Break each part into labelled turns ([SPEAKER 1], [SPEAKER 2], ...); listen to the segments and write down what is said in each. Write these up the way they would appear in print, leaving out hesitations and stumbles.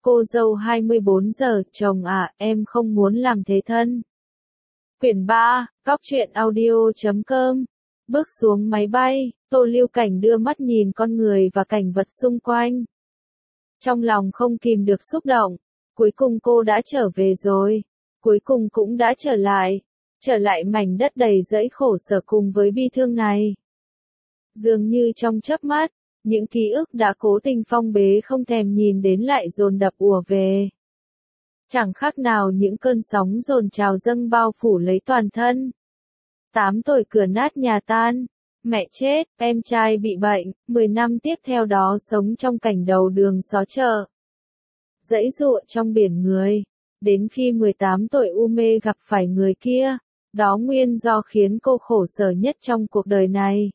[SPEAKER 1] Cô dâu 24 giờ, chồng à, em không muốn làm thế thân. Quyển 3, cóc truyện audio.com. Bước xuống máy bay, Tô Lưu Cảnh đưa mắt nhìn con người và cảnh vật xung quanh. Trong lòng không kìm được xúc động, cuối cùng cô đã trở về rồi, cuối cùng cũng đã trở lại mảnh đất đầy dẫy khổ sở cùng với bi thương này. Dường như trong chớp mắt, những ký ức đã cố tình phong bế không thèm nhìn đến lại dồn đập ùa về. Chẳng khác nào những cơn sóng dồn trào dâng bao phủ lấy toàn thân. 8 tuổi cửa nát nhà tan, mẹ chết, em trai bị bệnh, 10 năm tiếp theo đó sống trong cảnh đầu đường xó chợ. Dãy dụa trong biển người, đến khi 18 tuổi u mê gặp phải người kia, đó nguyên do khiến cô khổ sở nhất trong cuộc đời này.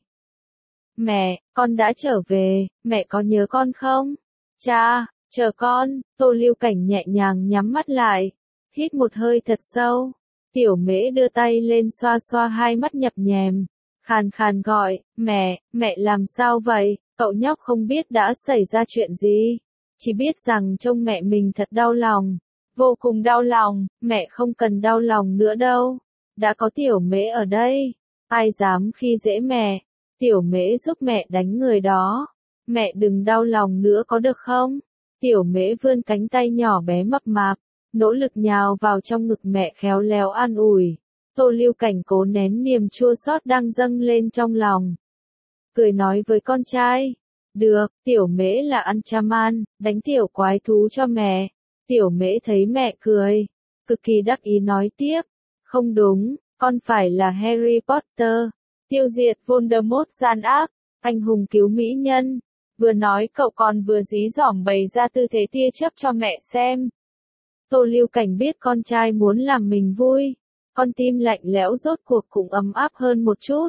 [SPEAKER 1] Mẹ, con đã trở về, mẹ có nhớ con không? Cha, chờ con, Tô Lưu Cảnh nhẹ nhàng nhắm mắt lại, hít một hơi thật sâu. Tiểu Mễ đưa tay lên xoa xoa hai mắt nhập nhèm, khàn khàn gọi, mẹ làm sao vậy? Cậu nhóc không biết đã xảy ra chuyện gì, chỉ biết rằng trông mẹ mình thật đau lòng, vô cùng đau lòng, mẹ không cần đau lòng nữa đâu, đã có Tiểu Mễ ở đây, ai dám khi dễ mẹ, Tiểu Mễ giúp mẹ đánh người đó, mẹ đừng đau lòng nữa có được không? Tiểu Mễ vươn cánh tay nhỏ bé mập mạp, nỗ lực nhào vào trong ngực mẹ khéo léo an ủi. Tô Lưu Cảnh cố nén niềm chua xót đang dâng lên trong lòng. Cười nói với con trai. Được, Tiểu Mễ là ăn chaman, đánh tiểu quái thú cho mẹ. Tiểu Mễ thấy mẹ cười, cực kỳ đắc ý nói tiếp. Không đúng, con phải là Harry Potter, tiêu diệt Voldemort gian ác, anh hùng cứu mỹ nhân. Vừa nói cậu còn vừa dí dỏm bày ra tư thế tia chớp cho mẹ xem. Tô Lưu Cảnh biết con trai muốn làm mình vui, con tim lạnh lẽo rốt cuộc cũng ấm áp hơn một chút.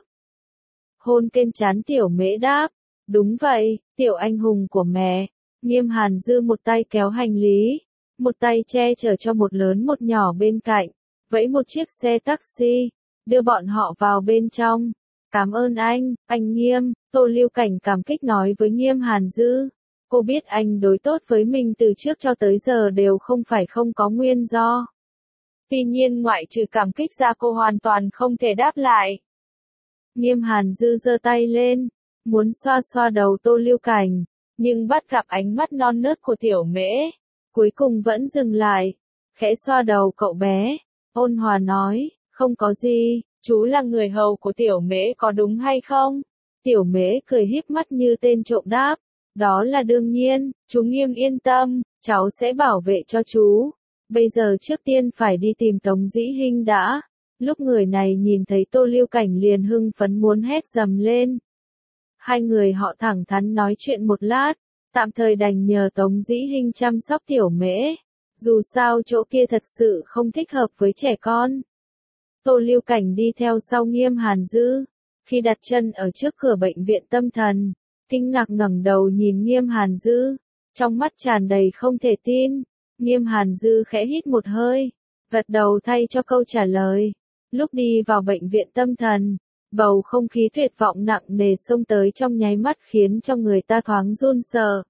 [SPEAKER 1] Hôn trên trán Tiểu Mễ đáp, đúng vậy, tiểu anh hùng của mẹ. Nghiêm Hàn Dư một tay kéo hành lý, một tay che chở cho một lớn một nhỏ bên cạnh, vẫy một chiếc xe taxi, đưa bọn họ vào bên trong. Cảm ơn anh Nghiêm, Tô Lưu Cảnh cảm kích nói với Nghiêm Hàn Dư. Cô biết anh đối tốt với mình từ trước cho tới giờ đều không phải không có nguyên do. Tuy nhiên ngoại trừ cảm kích ra cô hoàn toàn không thể đáp lại. Nghiêm Hàn Dư giơ tay lên, muốn xoa xoa đầu Tô Lưu Cảnh, nhưng bắt gặp ánh mắt non nớt của Tiểu Mễ, cuối cùng vẫn dừng lại, khẽ xoa đầu cậu bé, ôn hòa nói, không có gì, chú là người hầu của Tiểu Mễ có đúng hay không? Tiểu Mễ cười híp mắt như tên trộm đáp, đó là đương nhiên, chú Nghiêm yên tâm, cháu sẽ bảo vệ cho chú. Bây giờ trước tiên phải đi tìm Tống Dĩ Hinh đã. Lúc người này nhìn thấy Tô Lưu Cảnh liền hưng phấn muốn hét dầm lên. Hai người họ thẳng thắn nói chuyện một lát, tạm thời đành nhờ Tống Dĩ Hinh chăm sóc Tiểu Mễ. Dù sao chỗ kia thật sự không thích hợp với trẻ con. Tô Lưu Cảnh đi theo sau Nghiêm Hàn Dư. Khi đặt chân ở trước cửa bệnh viện tâm thần, kinh ngạc ngẩng đầu nhìn Nghiêm Hàn Dư, trong mắt tràn đầy không thể tin. Nghiêm Hàn Dư khẽ hít một hơi, gật đầu thay cho câu trả lời. Lúc đi vào bệnh viện tâm thần, bầu không khí tuyệt vọng nặng nề xông tới trong nháy mắt khiến cho người ta thoáng run sợ.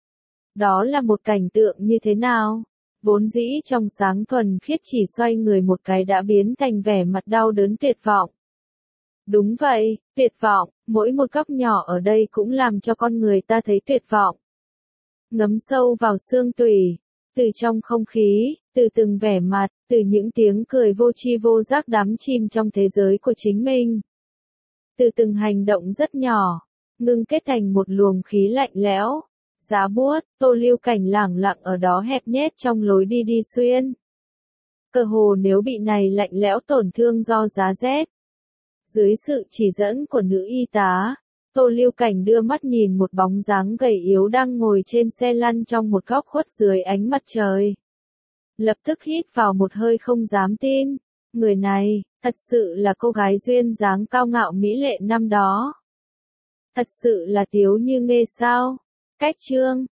[SPEAKER 1] Đó là một cảnh tượng như thế nào? Vốn dĩ trong sáng thuần khiết chỉ xoay người một cái đã biến thành vẻ mặt đau đớn tuyệt vọng. Đúng vậy, tuyệt vọng, mỗi một góc nhỏ ở đây cũng làm cho con người ta thấy tuyệt vọng. Ngấm sâu vào xương tủy, từ trong không khí, từ từng vẻ mặt, từ những tiếng cười vô tri vô giác đắm chìm trong thế giới của chính mình. Từ từng hành động rất nhỏ, ngưng kết thành một luồng khí lạnh lẽo, giá buốt, Tô Lưu Cảnh lẳng lặng ở đó hẹp nhét trong lối đi đi xuyên. Cơ hồ nếu bị này lạnh lẽo tổn thương do giá rét. Dưới sự chỉ dẫn của nữ y tá, Tô Lưu Cảnh đưa mắt nhìn một bóng dáng gầy yếu đang ngồi trên xe lăn trong một góc khuất dưới ánh mặt trời. Lập tức hít vào một hơi không dám tin, người này, thật sự là cô gái duyên dáng cao ngạo mỹ lệ năm đó. Thật sự là Tiếu Như Nghê sao? Cách chương